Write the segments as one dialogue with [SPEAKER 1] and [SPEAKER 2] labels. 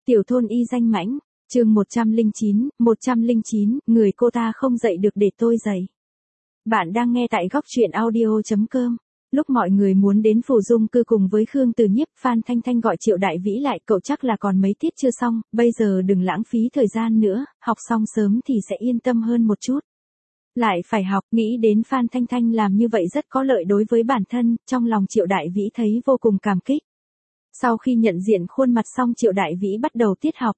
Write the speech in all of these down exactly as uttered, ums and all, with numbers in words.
[SPEAKER 1] Tiểu thôn y danh mãnh, chương một trăm lẻ chín, một trăm lẻ chín, người cô ta không dậy được để tôi dậy. Bạn đang nghe tại góc truyện audio chấm com. Lúc mọi người muốn đến Phủ Dung Cư cùng với Khương Từ Nhiếp, Phan Thanh Thanh gọi Triệu Đại Vĩ lại, cậu chắc là còn mấy tiết chưa xong, bây giờ đừng lãng phí thời gian nữa, học xong sớm thì sẽ yên tâm hơn một chút. Lại phải học, nghĩ đến Phan Thanh Thanh làm như vậy rất có lợi đối với bản thân, trong lòng Triệu Đại Vĩ thấy vô cùng cảm kích. Sau khi nhận diện khuôn mặt xong, Triệu Đại Vĩ bắt đầu tiết học.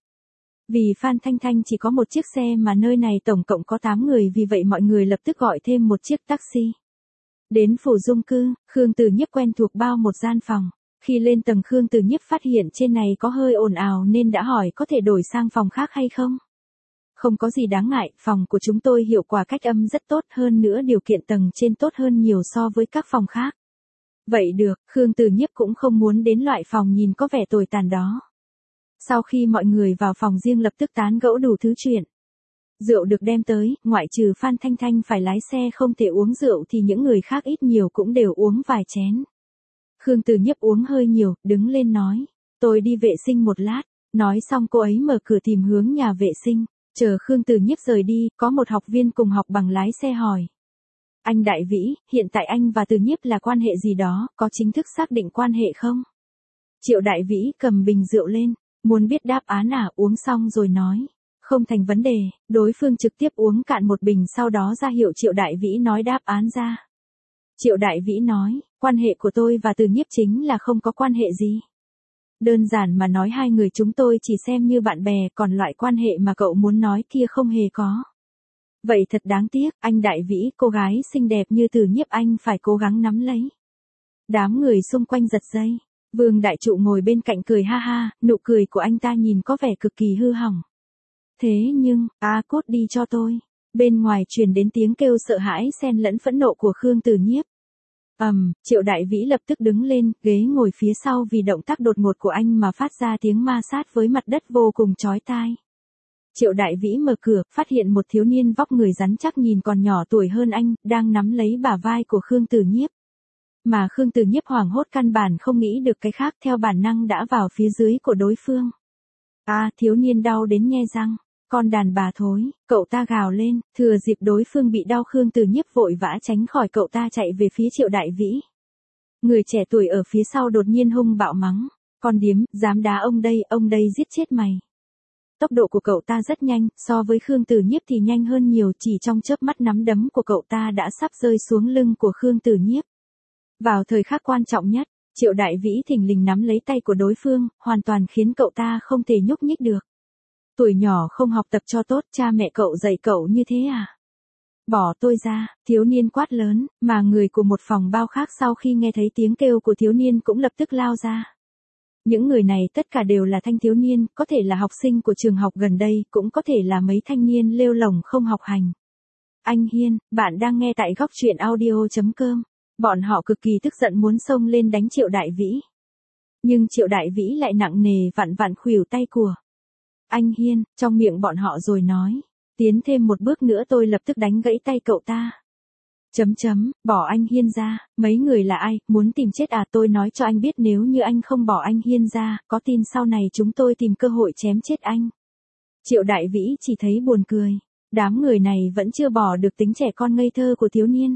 [SPEAKER 1] Vì Phan Thanh Thanh chỉ có một chiếc xe mà nơi này tổng cộng có tám người, vì vậy mọi người lập tức gọi thêm một chiếc taxi. Đến Phủ Dung Cư, Khương Từ Nhiếp quen thuộc bao một gian phòng. Khi lên tầng, Khương Từ Nhiếp phát hiện trên này có hơi ồn ào nên đã hỏi có thể đổi sang phòng khác hay không. Không có gì đáng ngại, phòng của chúng tôi hiệu quả cách âm rất tốt, hơn nữa điều kiện tầng trên tốt hơn nhiều so với các phòng khác. Vậy được, Khương Từ Nhiếp cũng không muốn đến loại phòng nhìn có vẻ tồi tàn đó. Sau khi mọi người vào phòng riêng lập tức tán gẫu đủ thứ chuyện. Rượu được đem tới, ngoại trừ Phan Thanh Thanh phải lái xe không thể uống rượu thì những người khác ít nhiều cũng đều uống vài chén. Khương Từ Nhiếp uống hơi nhiều, đứng lên nói, tôi đi vệ sinh một lát. Nói xong cô ấy mở cửa tìm hướng nhà vệ sinh. Chờ Khương Từ Nhiếp rời đi, có một học viên cùng học bằng lái xe hỏi. Anh Đại Vĩ, hiện tại anh và Từ Nhiếp là quan hệ gì đó, có chính thức xác định quan hệ không? Triệu Đại Vĩ cầm bình rượu lên, muốn biết đáp án à, uống xong rồi nói. Không thành vấn đề, đối phương trực tiếp uống cạn một bình, sau đó ra hiệu Triệu Đại Vĩ nói đáp án ra. Triệu Đại Vĩ nói, quan hệ của tôi và Từ Nhiếp chính là không có quan hệ gì. Đơn giản mà nói, hai người chúng tôi chỉ xem như bạn bè, còn loại quan hệ mà cậu muốn nói kia không hề có. Vậy thật đáng tiếc, anh Đại Vĩ, cô gái xinh đẹp như Từ Nhiếp anh phải cố gắng nắm lấy. Đám người xung quanh giật dây. Vương Đại Trụ ngồi bên cạnh cười ha ha, nụ cười của anh ta nhìn có vẻ cực kỳ hư hỏng. Thế nhưng, a cốt đi cho tôi. Bên ngoài truyền đến tiếng kêu sợ hãi xen lẫn phẫn nộ của Khương Từ Nhiếp. Ầm, um, Triệu Đại Vĩ lập tức đứng lên, ghế ngồi phía sau vì động tác đột ngột của anh mà phát ra tiếng ma sát với mặt đất vô cùng chói tai. Triệu Đại Vĩ mở cửa, phát hiện một thiếu niên vóc người rắn chắc nhìn còn nhỏ tuổi hơn anh, đang nắm lấy bả vai của Khương Từ Nhiếp. Mà Khương Từ Nhiếp hoảng hốt căn bản không nghĩ được cái khác, theo bản năng đã vào phía dưới của đối phương. A, à, thiếu niên đau đến nhe răng. Con đàn bà thối, cậu ta gào lên, thừa dịp đối phương bị đau, Khương Từ Nhiếp vội vã tránh khỏi cậu ta, chạy về phía Triệu Đại Vĩ. Người trẻ tuổi ở phía sau đột nhiên hung bạo mắng, con điếm, dám đá ông đây, ông đây giết chết mày. Tốc độ của cậu ta rất nhanh, so với Khương Từ Nhiếp thì nhanh hơn nhiều, chỉ trong chớp mắt nắm đấm của cậu ta đã sắp rơi xuống lưng của Khương Từ Nhiếp. Vào thời khắc quan trọng nhất, Triệu Đại Vĩ thình lình nắm lấy tay của đối phương, hoàn toàn khiến cậu ta không thể nhúc nhích được. Tuổi nhỏ không học tập cho tốt, cha mẹ cậu dạy cậu như thế à? Bỏ tôi ra, thiếu niên quát lớn, mà người của một phòng bao khác sau khi nghe thấy tiếng kêu của thiếu niên cũng lập tức lao ra. Những người này tất cả đều là thanh thiếu niên, có thể là học sinh của trường học gần đây, cũng có thể là mấy thanh niên lêu lổng không học hành. Anh Hiên, bạn đang nghe tại góc truyện audio chấm com. Bọn họ cực kỳ tức giận muốn xông lên đánh Triệu Đại Vĩ. Nhưng Triệu Đại Vĩ lại nặng nề vặn vặn khuỷu tay của anh Hiên, trong miệng bọn họ rồi nói, tiến thêm một bước nữa tôi lập tức đánh gãy tay cậu ta. Chấm chấm, bỏ anh Hiên ra, mấy người là ai, muốn tìm chết à? Tôi nói cho anh biết, nếu như anh không bỏ anh Hiên ra, có tin sau này chúng tôi tìm cơ hội chém chết anh. Triệu Đại Vĩ chỉ thấy buồn cười, đám người này vẫn chưa bỏ được tính trẻ con ngây thơ của thiếu niên.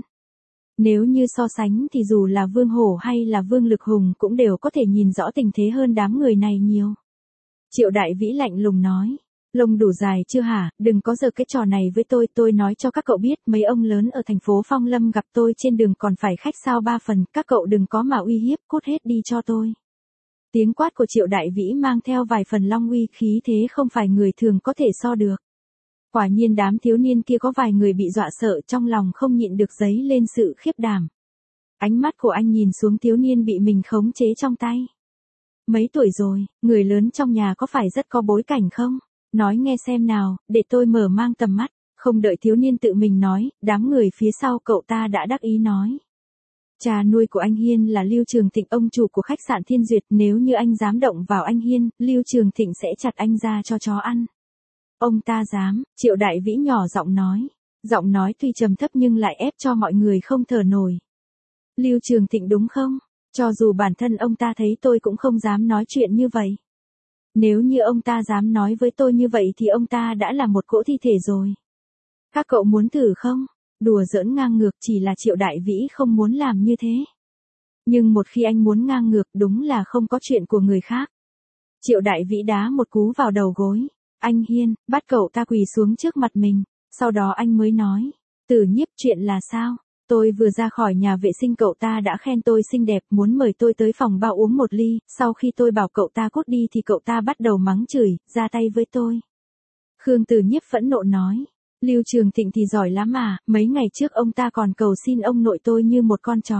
[SPEAKER 1] Nếu như so sánh thì dù là Vương Hổ hay là Vương Lực Hùng cũng đều có thể nhìn rõ tình thế hơn đám người này nhiều. Triệu Đại Vĩ lạnh lùng nói, lông đủ dài chưa hả, đừng có giở cái trò này với tôi, tôi nói cho các cậu biết, mấy ông lớn ở thành phố Phong Lâm gặp tôi trên đường còn phải khách sao ba phần, các cậu đừng có mà uy hiếp, cút hết đi cho tôi. Tiếng quát của Triệu Đại Vĩ mang theo vài phần long uy, khí thế không phải người thường có thể so được. Quả nhiên đám thiếu niên kia có vài người bị dọa sợ, trong lòng không nhịn được dấy lên sự khiếp đảm. Ánh mắt của anh nhìn xuống thiếu niên bị mình khống chế trong tay. Mấy tuổi rồi, người lớn trong nhà có phải rất có bối cảnh không? Nói nghe xem nào, để tôi mở mang tầm mắt. Không đợi thiếu niên tự mình nói, đám người phía sau cậu ta đã đắc ý nói. Cha nuôi của anh Hiên là Lưu Trường Thịnh, ông chủ của khách sạn Thiên Duyệt, nếu như anh dám động vào anh Hiên, Lưu Trường Thịnh sẽ chặt anh ra cho chó ăn. Ông ta dám, Triệu Đại Vĩ nhỏ giọng nói. Giọng nói tuy trầm thấp nhưng lại ép cho mọi người không thở nổi. Lưu Trường Thịnh đúng không? Cho dù bản thân ông ta thấy tôi cũng không dám nói chuyện như vậy. Nếu như ông ta dám nói với tôi như vậy thì ông ta đã là một cỗ thi thể rồi. Các cậu muốn thử không? Đùa giỡn ngang ngược, chỉ là Triệu Đại Vĩ không muốn làm như thế. Nhưng một khi anh muốn ngang ngược đúng là không có chuyện của người khác. Triệu Đại Vĩ đá một cú vào đầu gối. Anh Hiên, bắt cậu ta quỳ xuống trước mặt mình. Sau đó anh mới nói. Tử Nhiếp, chuyện là sao? Tôi vừa ra khỏi nhà vệ sinh cậu ta đã khen tôi xinh đẹp, muốn mời tôi tới phòng bao uống một ly. Sau khi tôi bảo cậu ta cút đi thì cậu ta bắt đầu mắng chửi, ra tay với tôi. Khương Tử Nhiếp phẫn nộ nói. Lưu Trường Thịnh thì giỏi lắm mà, mấy ngày trước ông ta còn cầu xin ông nội tôi như một con chó.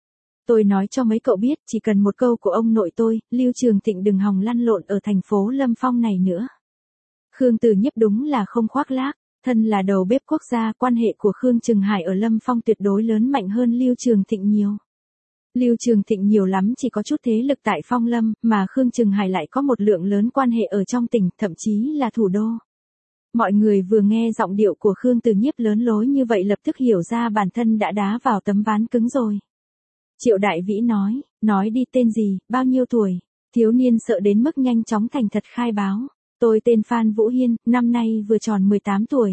[SPEAKER 1] Tôi nói cho mấy cậu biết, chỉ cần một câu của ông nội tôi, Lưu Trường Thịnh đừng hòng lăn lộn ở thành phố Lâm Phong này nữa. Khương Tử Nhiếp đúng là không khoác lác, thân là đầu bếp quốc gia, quan hệ của Khương Trừng Hải ở Lâm Phong tuyệt đối lớn mạnh hơn Lưu Trường Thịnh nhiều. Lưu Trường Thịnh nhiều lắm chỉ có chút thế lực tại Phong Lâm, mà Khương Trừng Hải lại có một lượng lớn quan hệ ở trong tỉnh, thậm chí là thủ đô. Mọi người vừa nghe giọng điệu của Khương Tử Nhiếp lớn lối như vậy lập tức hiểu ra bản thân đã đá vào tấm ván cứng rồi. Triệu Đại Vĩ nói, nói đi, tên gì, bao nhiêu tuổi? Thiếu niên sợ đến mức nhanh chóng thành thật khai báo. Tôi tên Phan Vũ Hiên, năm nay vừa tròn mười tám tuổi.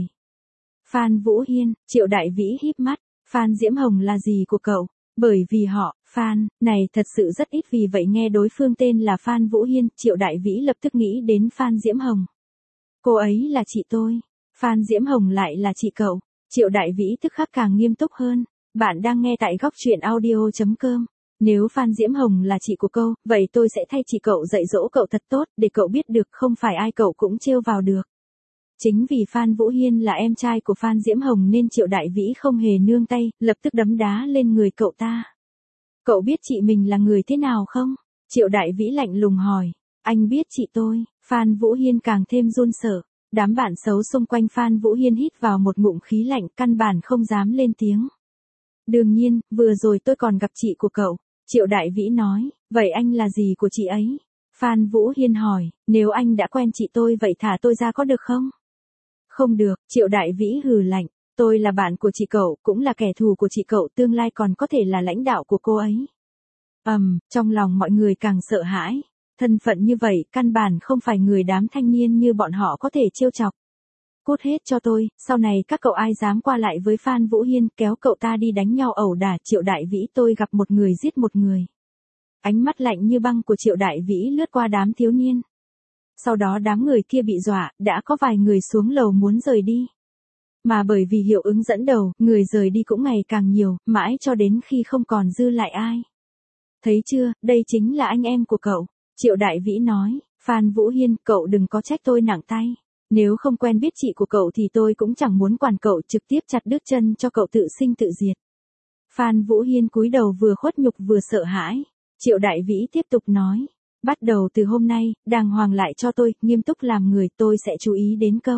[SPEAKER 1] Phan Vũ Hiên, Triệu Đại Vĩ híp mắt, Phan Diễm Hồng là gì của cậu? Bởi vì họ, Phan, này thật sự rất ít, vì vậy nghe đối phương tên là Phan Vũ Hiên, Triệu Đại Vĩ lập tức nghĩ đến Phan Diễm Hồng. Cô ấy là chị tôi, Phan Diễm Hồng lại là chị cậu. Triệu Đại Vĩ tức khắc càng nghiêm túc hơn. Bạn đang nghe tại góc truyện audio chấm com. Nếu Phan Diễm Hồng là chị của cậu, vậy tôi sẽ thay chị cậu dạy dỗ cậu thật tốt, để cậu biết được không phải ai cậu cũng trêu vào được. Chính vì Phan Vũ Hiên là em trai của Phan Diễm Hồng nên Triệu Đại Vĩ không hề nương tay, lập tức đấm đá lên người cậu ta. Cậu biết chị mình là người thế nào không? Triệu Đại Vĩ lạnh lùng hỏi. Anh biết chị tôi. Phan Vũ Hiên càng thêm run sợ. Đám bạn xấu xung quanh Phan Vũ Hiên hít vào một ngụm khí lạnh, căn bản không dám lên tiếng. Đương nhiên, vừa rồi tôi còn gặp chị của cậu. Triệu Đại Vĩ nói, vậy anh là gì của chị ấy? Phan Vũ Hiên hỏi, nếu anh đã quen chị tôi vậy thả tôi ra có được không? Không được, Triệu Đại Vĩ hừ lạnh, tôi là bạn của chị cậu, cũng là kẻ thù của chị cậu, tương lai còn có thể là lãnh đạo của cô ấy. Ầm, um, trong lòng mọi người càng sợ hãi. Thân phận như vậy, căn bản không phải người đám thanh niên như bọn họ có thể trêu chọc. Cút hết cho tôi, sau này các cậu ai dám qua lại với Phan Vũ Hiên, kéo cậu ta đi đánh nhau ẩu đả. Triệu Đại Vĩ, tôi gặp một người giết một người. Ánh mắt lạnh như băng của Triệu Đại Vĩ lướt qua đám thiếu niên. Sau đó đám người kia bị dọa, đã có vài người xuống lầu muốn rời đi. Mà bởi vì hiệu ứng dẫn đầu, người rời đi cũng ngày càng nhiều, mãi cho đến khi không còn dư lại ai. Thấy chưa, đây chính là anh em của cậu. Triệu Đại Vĩ nói, Phan Vũ Hiên, cậu đừng có trách tôi nặng tay. Nếu không quen biết chị của cậu thì tôi cũng chẳng muốn quản cậu, trực tiếp chặt đứt chân cho cậu tự sinh tự diệt. Phan Vũ Hiên cúi đầu vừa khuất nhục vừa sợ hãi. Triệu Đại Vĩ tiếp tục nói, bắt đầu từ hôm nay, đàng hoàng lại cho tôi, nghiêm túc làm người, tôi sẽ chú ý đến câu.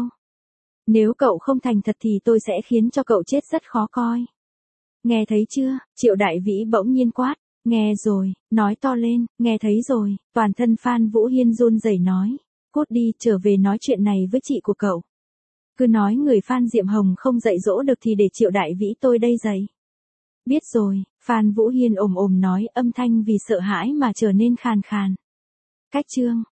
[SPEAKER 1] Nếu cậu không thành thật thì tôi sẽ khiến cho cậu chết rất khó coi. Nghe thấy chưa? Triệu Đại Vĩ bỗng nhiên quát. Nghe rồi, nói to lên, nghe thấy rồi. Toàn thân Phan Vũ Hiên run rẩy nói. Cút đi, trở về nói chuyện này với chị của cậu. Cứ nói người Phan Diệm Hồng không dạy dỗ được thì để Triệu Đại Vĩ tôi đây dạy. Biết rồi, Phan Vũ Hiên ồm ồm nói, âm thanh vì sợ hãi mà trở nên khàn khàn. Cách chương